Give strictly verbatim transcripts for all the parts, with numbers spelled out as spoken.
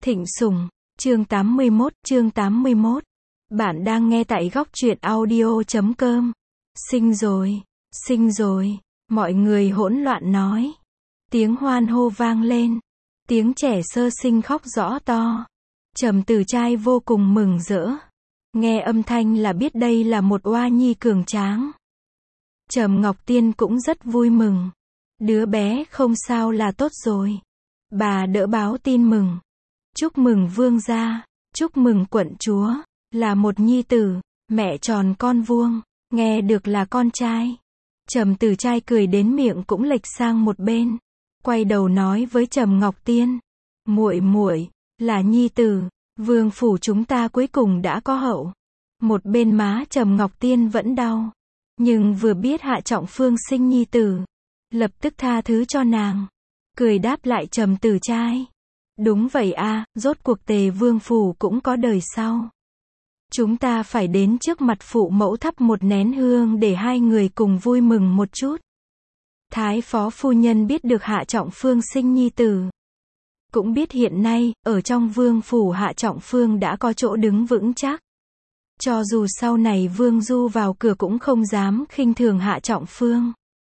Thịnh Sủng, chương tám mươi mốt, chương tám mươi mốt. Bạn đang nghe tại góc truyện audio chấm com. Sinh rồi, sinh rồi, mọi người hỗn loạn nói. Tiếng hoan hô vang lên, tiếng trẻ sơ sinh khóc rõ to. Trầm Tử Trai vô cùng mừng rỡ. Nghe âm thanh là biết đây là một oa nhi cường tráng. Trầm Ngọc Tiên cũng rất vui mừng. Đứa bé không sao là tốt rồi. Bà đỡ báo tin mừng. Chúc mừng vương gia, chúc mừng quận chúa, là một nhi tử, mẹ tròn con vuông, nghe được là con trai. Trầm Tử Trai cười đến miệng cũng lệch sang một bên, quay đầu nói với Trầm Ngọc Tiên, muội muội, là nhi tử, vương phủ chúng ta cuối cùng đã có hậu. Một bên má Trầm Ngọc Tiên vẫn đau, nhưng vừa biết Hạ Trọng Phương sinh nhi tử, lập tức tha thứ cho nàng, cười đáp lại Trầm Tử Trai. Đúng vậy a, rốt cuộc Tề vương phủ cũng có đời sau. Chúng ta phải đến trước mặt phụ mẫu thắp một nén hương để hai người cùng vui mừng một chút. Thái phó phu nhân biết được Hạ Trọng Phương sinh nhi tử. Cũng biết hiện nay, ở trong vương phủ Hạ Trọng Phương đã có chỗ đứng vững chắc. Cho dù sau này vương du vào cửa cũng không dám khinh thường Hạ Trọng Phương.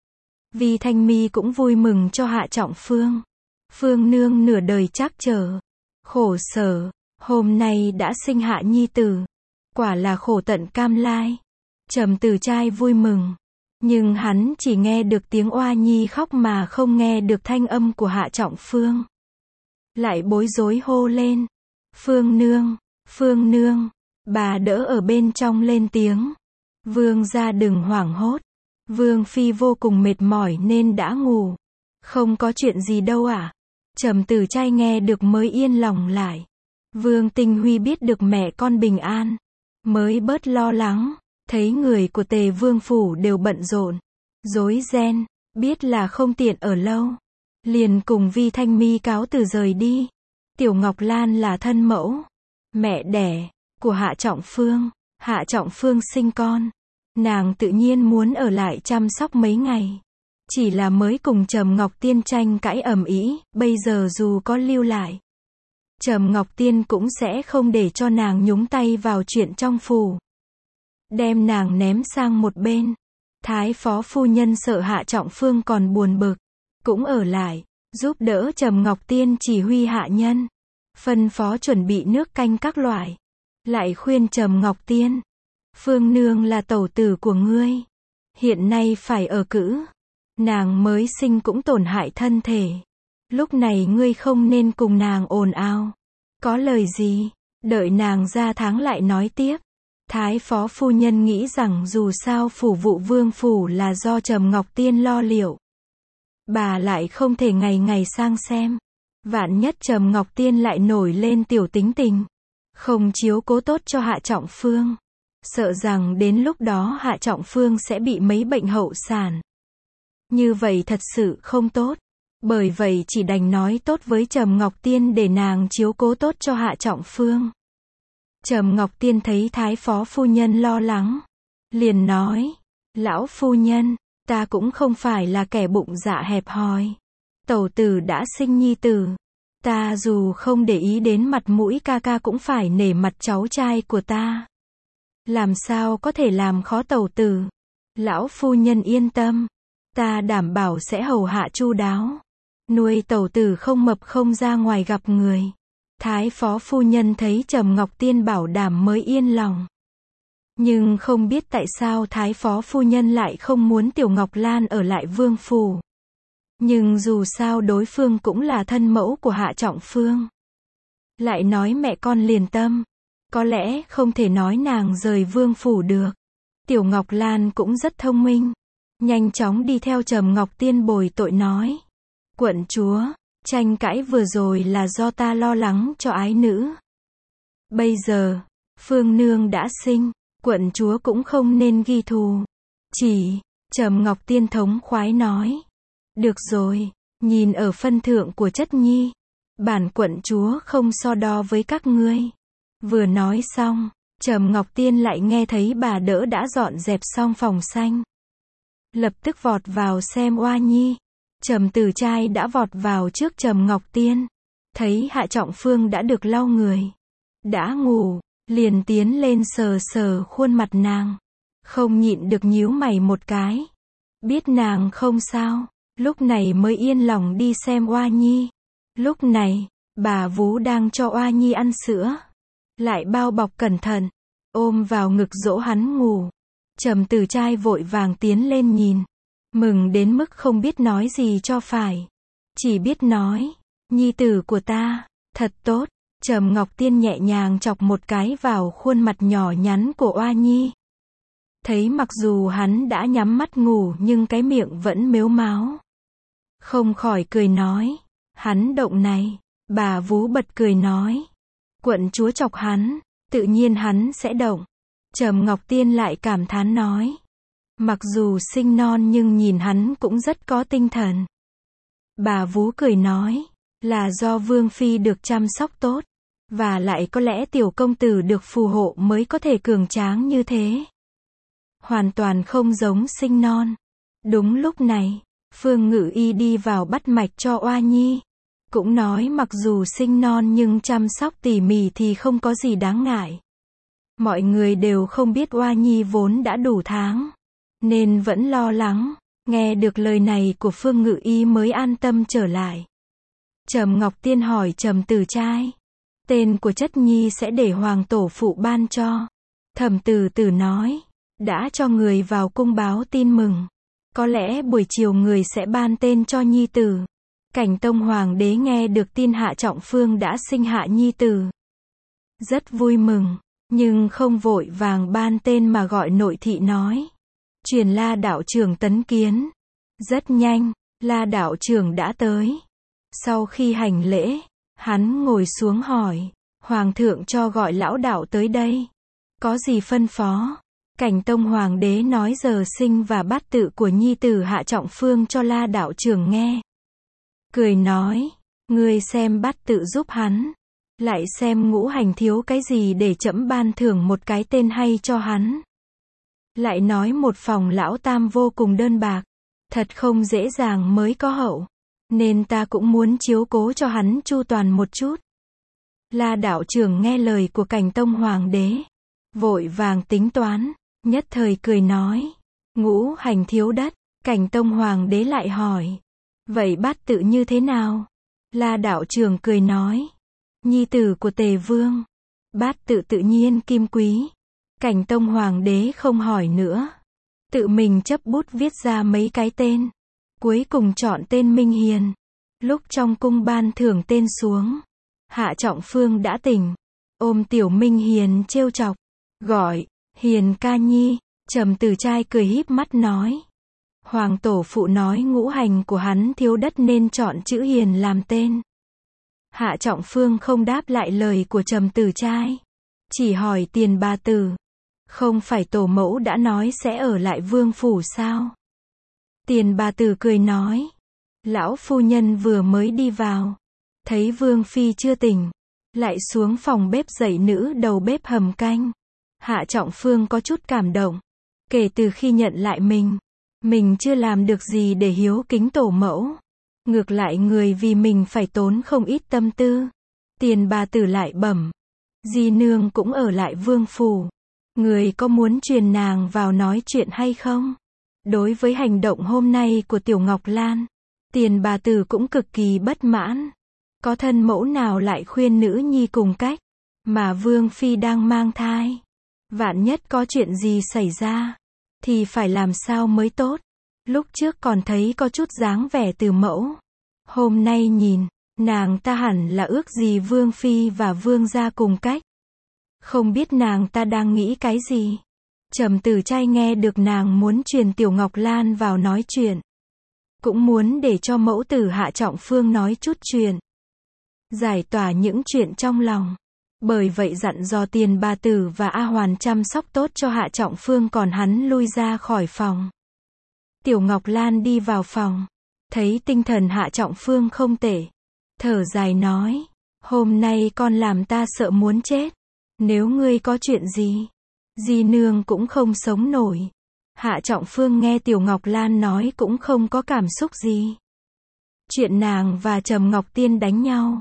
Vi Thanh Mi cũng vui mừng cho Hạ Trọng Phương. Phương nương nửa đời trắc trở, khổ sở, hôm nay đã sinh hạ nhi tử, quả là khổ tận cam lai. Trầm Tử Trai vui mừng, nhưng hắn chỉ nghe được tiếng oa nhi khóc mà không nghe được thanh âm của Hạ Trọng Phương. Lại bối rối hô lên, Phương nương, Phương nương, bà đỡ ở bên trong lên tiếng, vương gia đừng hoảng hốt, vương phi vô cùng mệt mỏi nên đã ngủ, không có chuyện gì đâu ạ. À? Trầm Tử Trai nghe được mới yên lòng lại. Vương Tinh Huy biết được mẹ con bình an, mới bớt lo lắng, thấy người của Tề vương phủ đều bận rộn, rối ren, biết là không tiện ở lâu, liền cùng Vi Thanh Mi cáo từ rời đi. Tiểu Ngọc Lan là thân mẫu, mẹ đẻ của Hạ Trọng Phương, Hạ Trọng Phương sinh con, nàng tự nhiên muốn ở lại chăm sóc mấy ngày. Chỉ là mới cùng Trầm Ngọc Tiên tranh cãi ầm ĩ, bây giờ dù có lưu lại, Trầm Ngọc Tiên cũng sẽ không để cho nàng nhúng tay vào chuyện trong phủ. Đem nàng ném sang một bên. Thái phó phu nhân sợ Hạ Trọng Phương còn buồn bực, cũng ở lại, giúp đỡ Trầm Ngọc Tiên chỉ huy hạ nhân, phân phó chuẩn bị nước canh các loại. Lại khuyên Trầm Ngọc Tiên, Phương nương là tẩu tử của ngươi, hiện nay phải ở cữ. Nàng mới sinh cũng tổn hại thân thể. Lúc này ngươi không nên cùng nàng ồn ào. Có lời gì, đợi nàng ra tháng lại nói tiếp. Thái phó phu nhân nghĩ rằng dù sao phủ vụ vương phủ là do Trầm Ngọc Tiên lo liệu. Bà lại không thể ngày ngày sang xem. Vạn nhất Trầm Ngọc Tiên lại nổi lên tiểu tính tình, không chiếu cố tốt cho Hạ Trọng Phương. Sợ rằng đến lúc đó Hạ Trọng Phương sẽ bị mấy bệnh hậu sản. Như vậy thật sự không tốt. Bởi vậy chỉ đành nói tốt với Trầm Ngọc Tiên để nàng chiếu cố tốt cho Hạ Trọng Phương. Trầm Ngọc Tiên thấy Thái phó phu nhân lo lắng, liền nói, lão phu nhân, ta cũng không phải là kẻ bụng dạ hẹp hòi. Tẩu tử đã sinh nhi tử, ta dù không để ý đến mặt mũi ca ca cũng phải nể mặt cháu trai của ta. Làm sao có thể làm khó tẩu tử. Lão phu nhân yên tâm, ta đảm bảo sẽ hầu hạ chu đáo, nuôi tẩu tử không mập không ra ngoài gặp người. Thái phó phu nhân thấy Trầm Ngọc Tiên bảo đảm mới yên lòng. Nhưng không biết tại sao Thái phó phu nhân lại không muốn Tiểu Ngọc Lan ở lại vương phủ. Nhưng dù sao đối phương cũng là thân mẫu của Hạ Trọng Phương. Lại nói mẹ con liền tâm, có lẽ không thể nói nàng rời vương phủ được. Tiểu Ngọc Lan cũng rất thông minh, nhanh chóng đi theo Trầm Ngọc Tiên bồi tội nói, quận chúa, tranh cãi vừa rồi là do ta lo lắng cho ái nữ. Bây giờ, Phương nương đã sinh, quận chúa cũng không nên ghi thù. Chỉ, Trầm Ngọc Tiên thống khoái nói, được rồi, nhìn ở phân thượng của chất nhi, bản quận chúa không so đo với các ngươi. Vừa nói xong, Trầm Ngọc Tiên lại nghe thấy bà đỡ đã dọn dẹp xong phòng xanh. Lập tức vọt vào xem oa nhi. Trầm Tử Trai đã vọt vào trước Trầm Ngọc Tiên. thấy Hạ Trọng Phương đã được lau người, đã ngủ, liền tiến lên sờ sờ khuôn mặt nàng, không nhịn được nhíu mày một cái. Biết nàng không sao, lúc này mới yên lòng đi xem Oa Nhi. Lúc này, bà vú đang cho Oa Nhi ăn sữa, lại bao bọc cẩn thận, ôm vào ngực dỗ hắn ngủ. Trầm Tử Trai vội vàng tiến lên nhìn, mừng đến mức không biết nói gì cho phải, chỉ biết nói, nhi tử của ta, thật tốt. Trầm Ngọc Tiên nhẹ nhàng chọc một cái vào khuôn mặt nhỏ nhắn của Oa Nhi. Thấy mặc dù hắn đã nhắm mắt ngủ nhưng cái miệng vẫn mếu máo. Không khỏi cười nói, hắn động này. Bà vú bật cười nói, quận chúa chọc hắn, tự nhiên hắn sẽ động. Trầm Ngọc Tiên lại cảm thán nói, mặc dù sinh non nhưng nhìn hắn cũng rất có tinh thần. Bà vú cười nói, là do Vương Phi được chăm sóc tốt, và lại có lẽ tiểu công tử được phù hộ mới có thể cường tráng như thế. Hoàn toàn không giống sinh non. Đúng lúc này, Phương Ngự Y đi vào bắt mạch cho Oa Nhi. Cũng nói mặc dù sinh non nhưng chăm sóc tỉ mỉ thì không có gì đáng ngại. Mọi người đều không biết Oa Nhi vốn đã đủ tháng, nên vẫn lo lắng. Nghe được lời này của Phương Ngự Y mới an tâm trở lại. Trầm Ngọc Tiên hỏi Trầm Tử Trai, tên của chất nhi sẽ để hoàng tổ phụ ban cho. Thẩm Tử Tử nói, đã cho người vào cung báo tin mừng. Có lẽ buổi chiều người sẽ ban tên cho nhi tử. Cảnh Tông Hoàng đế nghe được tin Hạ Trọng Phương đã sinh hạ nhi tử, rất vui mừng, nhưng không vội vàng ban tên mà gọi nội thị nói, truyền La đạo trưởng tấn kiến. Rất nhanh, La đạo trưởng đã tới. Sau khi hành lễ, hắn ngồi xuống hỏi, Hoàng thượng cho gọi lão đạo tới đây, có gì phân phó? Cảnh Tông Hoàng đế nói giờ sinh và bát tự của nhi tử Hạ Trọng Phương cho La đạo trưởng nghe. Cười nói, ngươi xem bát tự giúp hắn, lại xem ngũ hành thiếu cái gì để trẫm ban thưởng một cái tên hay cho hắn. Lại nói một phòng lão tam vô cùng đơn bạc, thật không dễ dàng mới có hậu, nên ta cũng muốn chiếu cố cho hắn chu toàn một chút. La đạo trưởng nghe lời của Cảnh Tông Hoàng đế, vội vàng tính toán, nhất thời cười nói, ngũ hành thiếu đất. Cảnh Tông Hoàng đế lại hỏi, vậy bát tự như thế nào? La đạo trưởng cười nói, nhi tử của Tề Vương, bát tự tự nhiên kim quý. Cảnh Tông Hoàng đế không hỏi nữa, tự mình chấp bút viết ra mấy cái tên, cuối cùng chọn tên Minh Hiền. Lúc trong cung ban thưởng tên xuống, Hạ Trọng Phương đã tỉnh, ôm tiểu Minh Hiền trêu chọc, gọi, Hiền ca nhi. Trầm Tử Trai cười híp mắt nói, Hoàng tổ phụ nói ngũ hành của hắn thiếu đất nên chọn chữ Hiền làm tên. Hạ Trọng Phương không đáp lại lời của Trầm Tử Trai, chỉ hỏi Tiền bà tử, không phải tổ mẫu đã nói sẽ ở lại vương phủ sao? Tiền bà tử cười nói, lão phu nhân vừa mới đi vào, thấy Vương Phi chưa tỉnh, lại xuống phòng bếp dạy nữ đầu bếp hầm canh. Hạ Trọng Phương có chút cảm động, kể từ khi nhận lại mình, mình chưa làm được gì để hiếu kính tổ mẫu. Ngược lại người vì mình phải tốn không ít tâm tư. Tiền bà tử lại bẩm, di nương cũng ở lại vương phủ. Người có muốn truyền nàng vào nói chuyện hay không? Đối với hành động hôm nay của Tiểu Ngọc Lan, tiền bà tử cũng cực kỳ bất mãn. Có thân mẫu nào lại khuyên nữ nhi cùng cách, mà Vương Phi đang mang thai. Vạn nhất có chuyện gì xảy ra, thì phải làm sao mới tốt. Lúc trước còn thấy có chút dáng vẻ từ mẫu. Hôm nay nhìn, nàng ta hẳn là ước gì Vương Phi và Vương gia cùng cách. Không biết nàng ta đang nghĩ cái gì. Trầm Tử Trai nghe được nàng muốn truyền Tiểu Ngọc Lan vào nói chuyện, cũng muốn để cho mẫu tử Hạ Trọng Phương nói chút chuyện, giải tỏa những chuyện trong lòng. Bởi vậy dặn dò Tiền bà tử và A Hoàn chăm sóc tốt cho Hạ Trọng Phương, còn hắn lui ra khỏi phòng. Tiểu Ngọc Lan đi vào phòng, thấy tinh thần Hạ Trọng Phương không tệ, thở dài nói, hôm nay con làm ta sợ muốn chết. Nếu ngươi có chuyện gì, di nương cũng không sống nổi. Hạ Trọng Phương nghe Tiểu Ngọc Lan nói cũng không có cảm xúc gì. Chuyện nàng và Trầm Ngọc Tiên đánh nhau,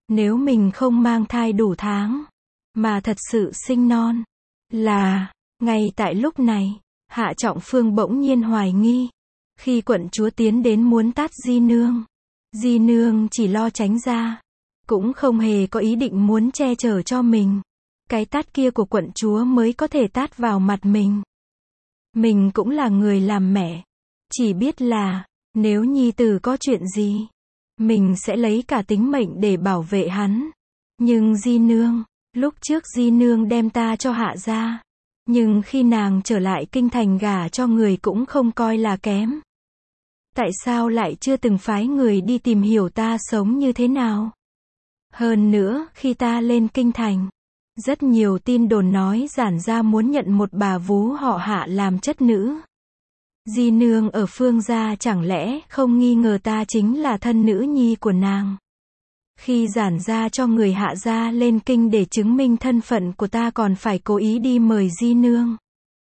Nếu mình không mang thai đủ tháng, mà thật sự sinh non, là, ngay tại lúc này, Hạ Trọng Phương bỗng nhiên hoài nghi. Khi quận chúa tiến đến muốn tát Di Nương, Di Nương chỉ lo tránh ra, cũng không hề có ý định muốn che chở cho mình. Cái tát kia của quận chúa mới có thể tát vào mặt mình. Mình cũng là người làm mẹ, chỉ biết là, nếu nhi tử có chuyện gì, mình sẽ lấy cả tính mệnh để bảo vệ hắn. Nhưng Di Nương, lúc trước Di Nương đem ta cho Hạ gia, nhưng khi nàng trở lại kinh thành gả cho người cũng không coi là kém. Tại sao lại chưa từng phái người đi tìm hiểu ta sống như thế nào? Hơn nữa, khi ta lên kinh thành, rất nhiều tin đồn nói Giản gia muốn nhận một bà vú họ Hạ làm chất nữ. Di Nương ở Phương gia chẳng lẽ không nghi ngờ ta chính là thân nữ nhi của nàng? Khi Giản gia cho người Hạ gia lên kinh để chứng minh thân phận của ta còn phải cố ý đi mời Di Nương.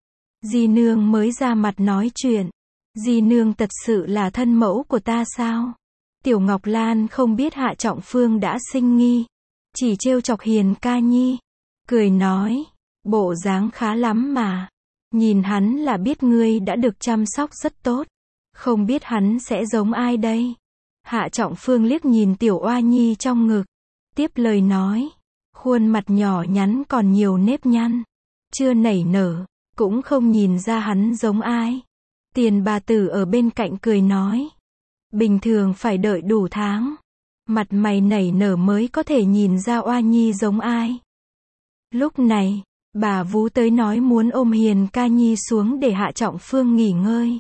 Di Nương mới ra mặt nói chuyện. Di Nương thật sự là thân mẫu của ta sao? Tiểu Ngọc Lan không biết Hạ Trọng Phương đã sinh nghi, chỉ trêu chọc Hiền ca nhi, cười nói, bộ dáng khá lắm mà. Nhìn hắn là biết ngươi đã được chăm sóc rất tốt. Không biết hắn sẽ giống ai đây? Hạ Trọng Phương liếc nhìn tiểu oa nhi trong ngực, tiếp lời nói, khuôn mặt nhỏ nhắn còn nhiều nếp nhăn, chưa nảy nở, cũng không nhìn ra hắn giống ai. Tiền bà tử ở bên cạnh cười nói, bình thường phải đợi đủ tháng, mặt mày nảy nở mới có thể nhìn ra oa nhi giống ai. Lúc này, bà vú tới nói muốn ôm Hiền ca nhi xuống để Hạ Trọng Phương nghỉ ngơi.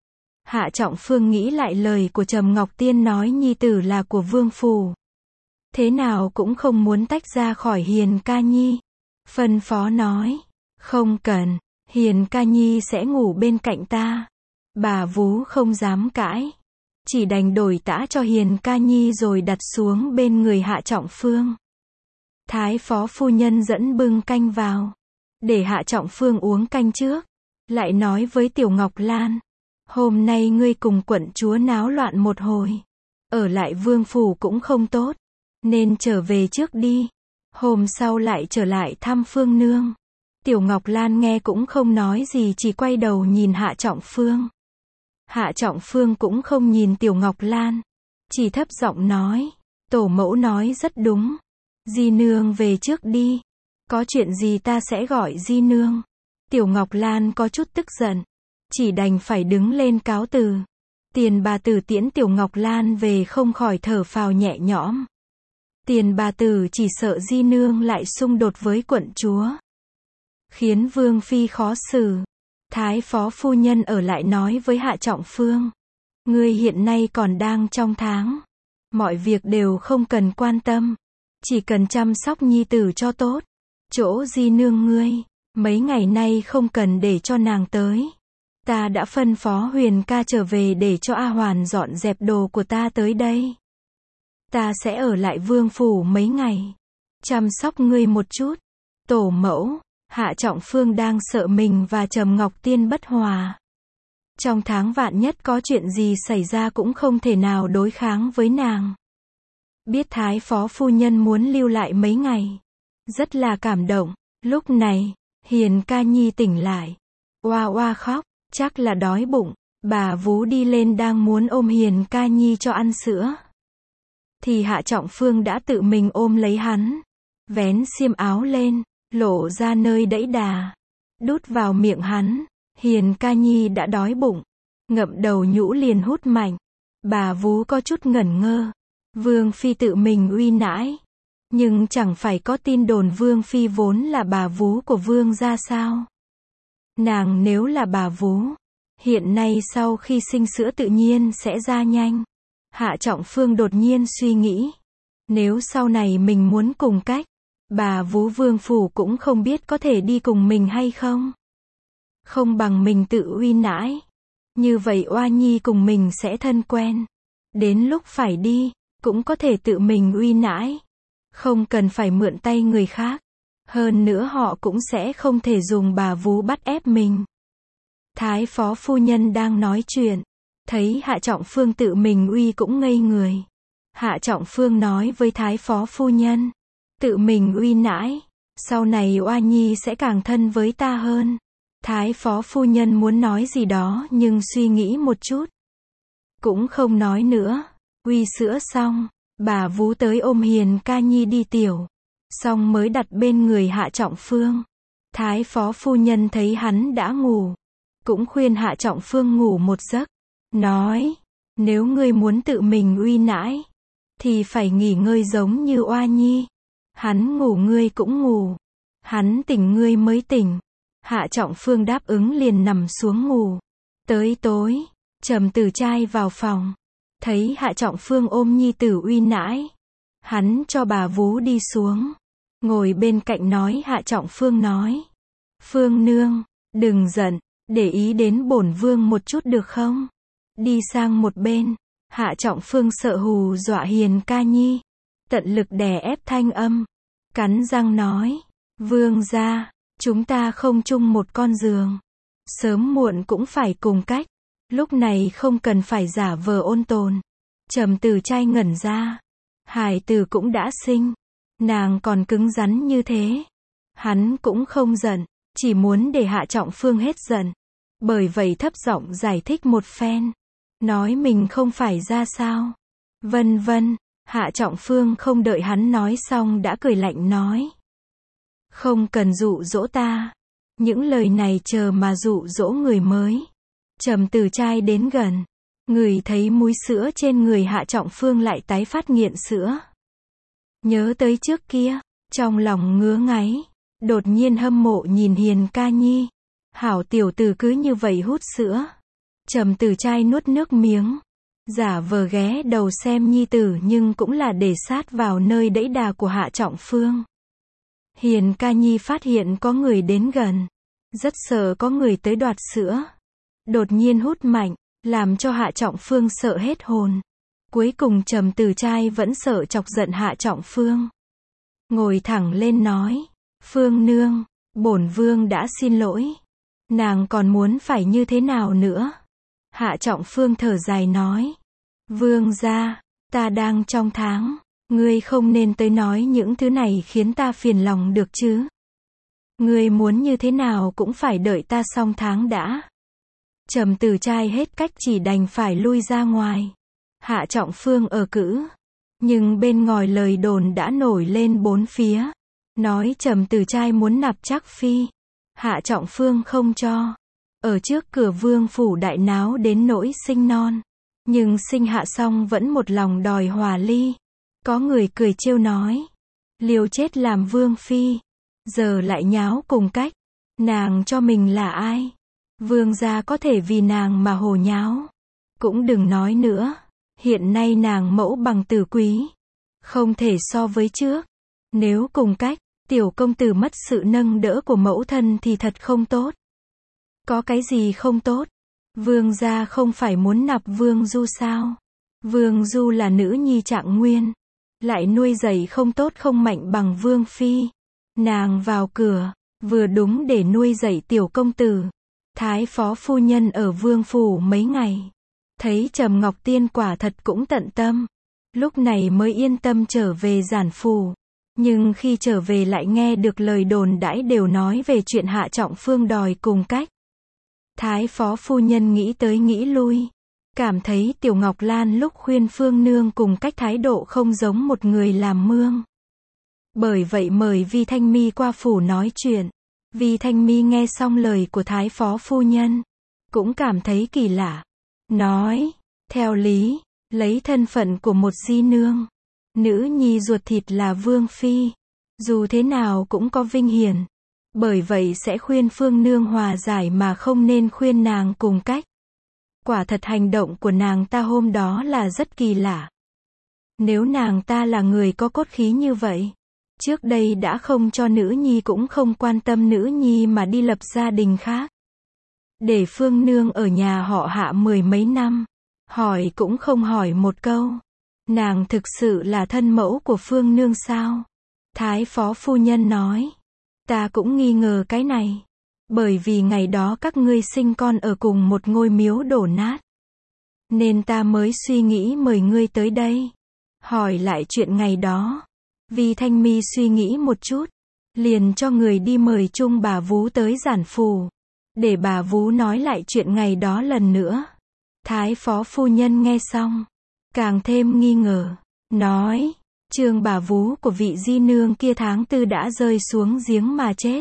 Hạ Trọng Phương nghĩ lại lời của Trầm Ngọc Tiên nói nhi tử là của vương phủ. Thế nào cũng không muốn tách ra khỏi Hiền ca nhi. Phân phó nói, không cần, Hiền ca nhi sẽ ngủ bên cạnh ta. Bà vú không dám cãi, chỉ đành đổi tã cho Hiền ca nhi rồi đặt xuống bên người Hạ Trọng Phương. Thái phó phu nhân dẫn bưng canh vào, để Hạ Trọng Phương uống canh trước, lại nói với Tiểu Ngọc Lan, hôm nay ngươi cùng quận chúa náo loạn một hồi, ở lại vương phủ cũng không tốt, nên trở về trước đi, hôm sau lại trở lại thăm Phương nương. Tiểu Ngọc Lan nghe cũng không nói gì, chỉ quay đầu nhìn Hạ Trọng Phương. Hạ Trọng Phương cũng không nhìn Tiểu Ngọc Lan, chỉ thấp giọng nói, tổ mẫu nói rất đúng, Di Nương về trước đi, có chuyện gì ta sẽ gọi Di Nương. Tiểu Ngọc Lan có chút tức giận, chỉ đành phải đứng lên cáo từ. Tiền bà tử tiễn Tiểu Ngọc Lan về không khỏi thở phào nhẹ nhõm. Tiền bà tử chỉ sợ Di Nương lại xung đột với quận chúa, khiến Vương Phi khó xử. Thái phó phu nhân ở lại nói với Hạ Trọng Phương, ngươi hiện nay còn đang trong tháng, mọi việc đều không cần quan tâm, chỉ cần chăm sóc nhi tử cho tốt. Chỗ Di Nương ngươi, mấy ngày nay không cần để cho nàng tới. Ta đã phân phó Huyền ca trở về để cho A Hoàn dọn dẹp đồ của ta tới đây. Ta sẽ ở lại vương phủ mấy ngày, chăm sóc ngươi một chút. Tổ mẫu, Hạ Trọng Phương đang sợ mình và Trầm Ngọc Tiên bất hòa. Trong tháng vạn nhất có chuyện gì xảy ra cũng không thể nào đối kháng với nàng. Biết Thái phó phu nhân muốn lưu lại mấy ngày, rất là cảm động. Lúc này, Hiền ca nhi tỉnh lại, oa oa khóc, chắc là đói bụng. Bà vú đi lên đang muốn ôm Hiền ca nhi cho ăn sữa, thì Hạ Trọng Phương đã tự mình ôm lấy hắn, vén xiêm áo lên, lộ ra nơi đẫy đà, đút vào miệng hắn. Hiền ca nhi đã đói bụng, ngậm đầu nhũ liền hút mạnh. Bà vú có chút ngẩn ngơ. Vương Phi tự mình uy nãi, nhưng chẳng phải có tin đồn Vương Phi vốn là bà vú của Vương gia sao? Nàng nếu là bà vú, hiện nay sau khi sinh sữa tự nhiên sẽ ra nhanh. Hạ Trọng Phương đột nhiên suy nghĩ, nếu sau này mình muốn cùng cách, bà vú vương phủ cũng không biết có thể đi cùng mình hay không. Không bằng mình tự uy nãi, như vậy oa nhi cùng mình sẽ thân quen, đến lúc phải đi, cũng có thể tự mình uy nãi, không cần phải mượn tay người khác. Hơn nữa họ cũng sẽ không thể dùng bà vú bắt ép mình. Thái phó phu nhân đang nói chuyện, thấy Hạ Trọng Phương tự mình uy cũng ngây người. Hạ Trọng Phương nói với Thái phó phu nhân. Tự mình uy nãi. Sau này Oa Nhi sẽ càng thân với ta hơn. Thái phó phu nhân muốn nói gì đó nhưng suy nghĩ một chút. Cũng không nói nữa. Uy sữa xong, bà vú tới ôm Hiền Ca Nhi đi tiểu. Xong mới đặt bên người Hạ Trọng Phương. Thái phó phu nhân thấy hắn đã ngủ. Cũng khuyên Hạ Trọng Phương ngủ một giấc. Nói, nếu ngươi muốn tự mình uy nãi, thì phải nghỉ ngơi giống như Oa Nhi. Hắn ngủ ngươi cũng ngủ. Hắn tỉnh ngươi mới tỉnh. Hạ Trọng Phương đáp ứng liền nằm xuống ngủ. Tới tối, Trầm Tử Trai vào phòng. Thấy Hạ Trọng Phương ôm nhi tử uy nãi. Hắn cho bà vú đi xuống. Ngồi bên cạnh nói Hạ Trọng Phương nói. Phương nương, đừng giận, để ý đến bổn vương một chút được không? Đi sang một bên. Hạ Trọng Phương sợ hù dọa Hiền Ca Nhi. Tận lực đè ép thanh âm. Cắn răng nói. Vương gia, chúng ta không chung một con giường. Sớm muộn cũng phải cùng cách. Lúc này không cần phải giả vờ ôn tồn. Trầm Tử Trai ngẩn ra. Hải tử cũng đã sinh. Nàng còn cứng rắn như thế. Hắn cũng không giận. Chỉ muốn để Hạ Trọng Phương hết giận. Bởi vậy thấp giọng giải thích một phen. Nói mình không phải ra sao. Vân vân. Hạ Trọng Phương không đợi hắn nói xong đã cười lạnh nói. Không cần dụ dỗ ta. Những lời này chờ mà dụ dỗ người mới. Trầm Tử Trai đến gần. Người thấy múi sữa trên người Hạ Trọng Phương lại tái phát nghiện sữa. Nhớ tới trước kia. Trong lòng ngứa ngáy. Đột nhiên hâm mộ nhìn Hiền Ca Nhi. Hảo tiểu tử cứ như vậy hút sữa. Trầm Tử Trai nuốt nước miếng. Giả vờ ghé đầu xem nhi tử nhưng cũng là để sát vào nơi đẫy đà của Hạ Trọng Phương. Hiền Ca Nhi phát hiện có người đến gần. Rất sợ có người tới đoạt sữa. Đột nhiên hút mạnh, làm cho Hạ Trọng Phương sợ hết hồn. Cuối cùng Trầm Tử Trai vẫn sợ chọc giận Hạ Trọng Phương. Ngồi thẳng lên nói. Phương nương, bổn vương đã xin lỗi. Nàng còn muốn phải như thế nào nữa? Hạ Trọng Phương thở dài nói. Vương gia, ta đang trong tháng. Ngươi không nên tới nói những thứ này khiến ta phiền lòng được chứ. Ngươi muốn như thế nào cũng phải đợi ta xong tháng đã. Trầm Tử Trai hết cách chỉ đành phải lui ra ngoài. Hạ Trọng Phương ở cữ. Nhưng bên ngoài lời đồn đã nổi lên bốn phía. Nói Trầm Tử Trai muốn nạp Trác phi. Hạ Trọng Phương không cho. Ở trước cửa vương phủ đại náo đến nỗi sinh non. Nhưng sinh hạ xong vẫn một lòng đòi hòa ly. Có người cười trêu nói. Liều chết làm vương phi. Giờ lại nháo cùng cách. Nàng cho mình là ai? Vương gia có thể vì nàng mà hồ nháo. Cũng đừng nói nữa. Hiện nay nàng mẫu bằng tử quý. Không thể so với trước. Nếu cùng cách, tiểu công tử mất sự nâng đỡ của mẫu thân thì thật không tốt. Có cái gì không tốt? Vương gia không phải muốn nạp Vương Du sao? Vương Du là nữ nhi Trạng Nguyên. Lại nuôi dạy không tốt không mạnh bằng Vương Phi. Nàng vào cửa, vừa đúng để nuôi dạy tiểu công tử. Thái phó phu nhân ở Vương Phủ mấy ngày. Thấy Trầm Ngọc Tiên quả thật cũng tận tâm. Lúc này mới yên tâm trở về Giản Phủ. Nhưng khi trở về lại nghe được lời đồn đãi đều nói về chuyện Hạ Trọng Phương đòi cùng cách. Thái phó phu nhân nghĩ tới nghĩ lui. Cảm thấy Tiểu Ngọc Lan lúc khuyên Phương Nương cùng cách thái độ không giống một người làm mương. Bởi vậy mời Vi Thanh Mi qua phủ nói chuyện. Vi Thanh Mi nghe xong lời của Thái phó phu nhân. Cũng cảm thấy kỳ lạ. Nói, theo lý, lấy thân phận của một di nương. Nữ nhi ruột thịt là Vương Phi. Dù thế nào cũng có vinh hiển. Bởi vậy sẽ khuyên Phương Nương hòa giải mà không nên khuyên nàng cùng cách. Quả thật hành động của nàng ta hôm đó là rất kỳ lạ. Nếu nàng ta là người có cốt khí như vậy, trước đây đã không cho nữ nhi cũng không quan tâm nữ nhi mà đi lập gia đình khác. Để Phương Nương ở nhà họ Hạ mười mấy năm, hỏi cũng không hỏi một câu. Nàng thực sự là thân mẫu của Phương Nương sao? Thái phó phu nhân nói. Ta cũng nghi ngờ cái này. Bởi vì ngày đó các ngươi sinh con ở cùng một ngôi miếu đổ nát. Nên ta mới suy nghĩ mời ngươi tới đây. Hỏi lại chuyện ngày đó. Vi Thanh Mi suy nghĩ một chút. Liền cho người đi mời chung bà Vú tới giản phủ. Để bà Vú nói lại chuyện ngày đó lần nữa. Thái phó phu nhân nghe xong. Càng thêm nghi ngờ. Nói. Trương bà Vú của vị di nương kia tháng tư đã rơi xuống giếng mà chết.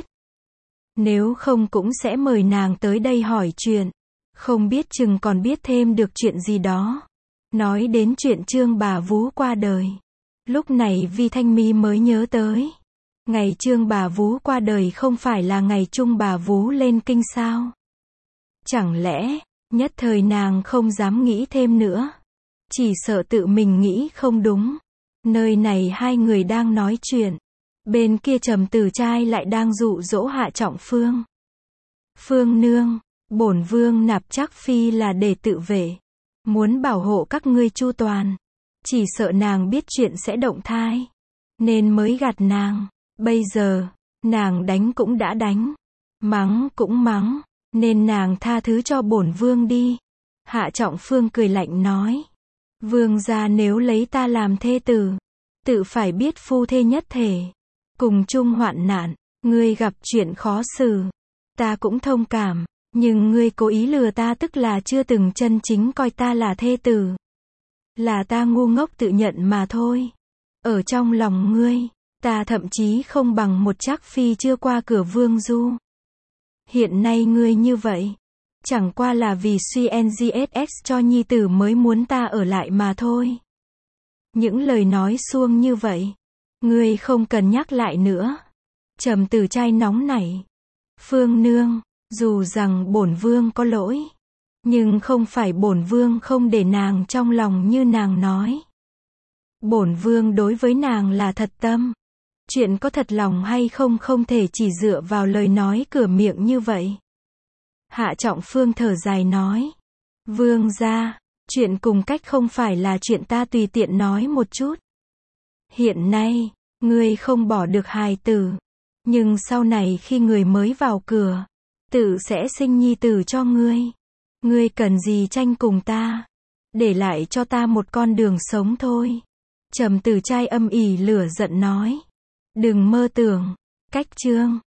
Nếu không cũng sẽ mời nàng tới đây hỏi chuyện. Không biết chừng còn biết thêm được chuyện gì đó. Nói đến chuyện Trương bà Vú qua đời. Lúc này Vi Thanh Mi mới nhớ tới. Ngày Trương bà Vú qua đời không phải là ngày chung bà Vú lên kinh sao? Chẳng lẽ, nhất thời nàng không dám nghĩ thêm nữa. Chỉ sợ tự mình nghĩ không đúng. Nơi này hai người đang nói chuyện. Bên kia Trầm Tử Trai lại đang dụ dỗ Hạ Trọng Phương. Phương nương, bổn vương nạp Trác Phi là để tự vệ. Muốn bảo hộ các ngươi chu toàn. Chỉ sợ nàng biết chuyện sẽ động thai. Nên mới gạt nàng. Bây giờ, nàng đánh cũng đã đánh. Mắng cũng mắng. Nên nàng tha thứ cho bổn vương đi. Hạ Trọng Phương cười lạnh nói. Vương gia nếu lấy ta làm thê tử. Tự phải biết phu thê nhất thể. Cùng chung hoạn nạn. Ngươi gặp chuyện khó xử. Ta cũng thông cảm. Nhưng ngươi cố ý lừa ta tức là chưa từng chân chính coi ta là thê tử. Là ta ngu ngốc tự nhận mà thôi. Ở trong lòng ngươi, ta thậm chí không bằng một Trác Phi chưa qua cửa vương du. Hiện nay ngươi như vậy, chẳng qua là vì suy en giê ét ét cho nhi tử mới muốn ta ở lại mà thôi. Những lời nói suông như vậy, ngươi không cần nhắc lại nữa. Trầm Tử Trai nóng nảy. Phương nương, dù rằng bổn vương có lỗi, nhưng không phải bổn vương không để nàng trong lòng như nàng nói. Bổn vương đối với nàng là thật tâm. Chuyện có thật lòng hay không không thể chỉ dựa vào lời nói cửa miệng như vậy. Hạ Trọng Phương thở dài nói. Vương gia, chuyện cùng cách không phải là chuyện ta tùy tiện nói một chút. Hiện nay, ngươi không bỏ được hài tử. Nhưng sau này khi người mới vào cửa, tự sẽ sinh nhi tử cho ngươi. Ngươi cần gì tranh cùng ta? Để lại cho ta một con đường sống thôi. Trầm Tử Trai âm ỉ lửa giận nói. Đừng mơ tưởng. Cách chương.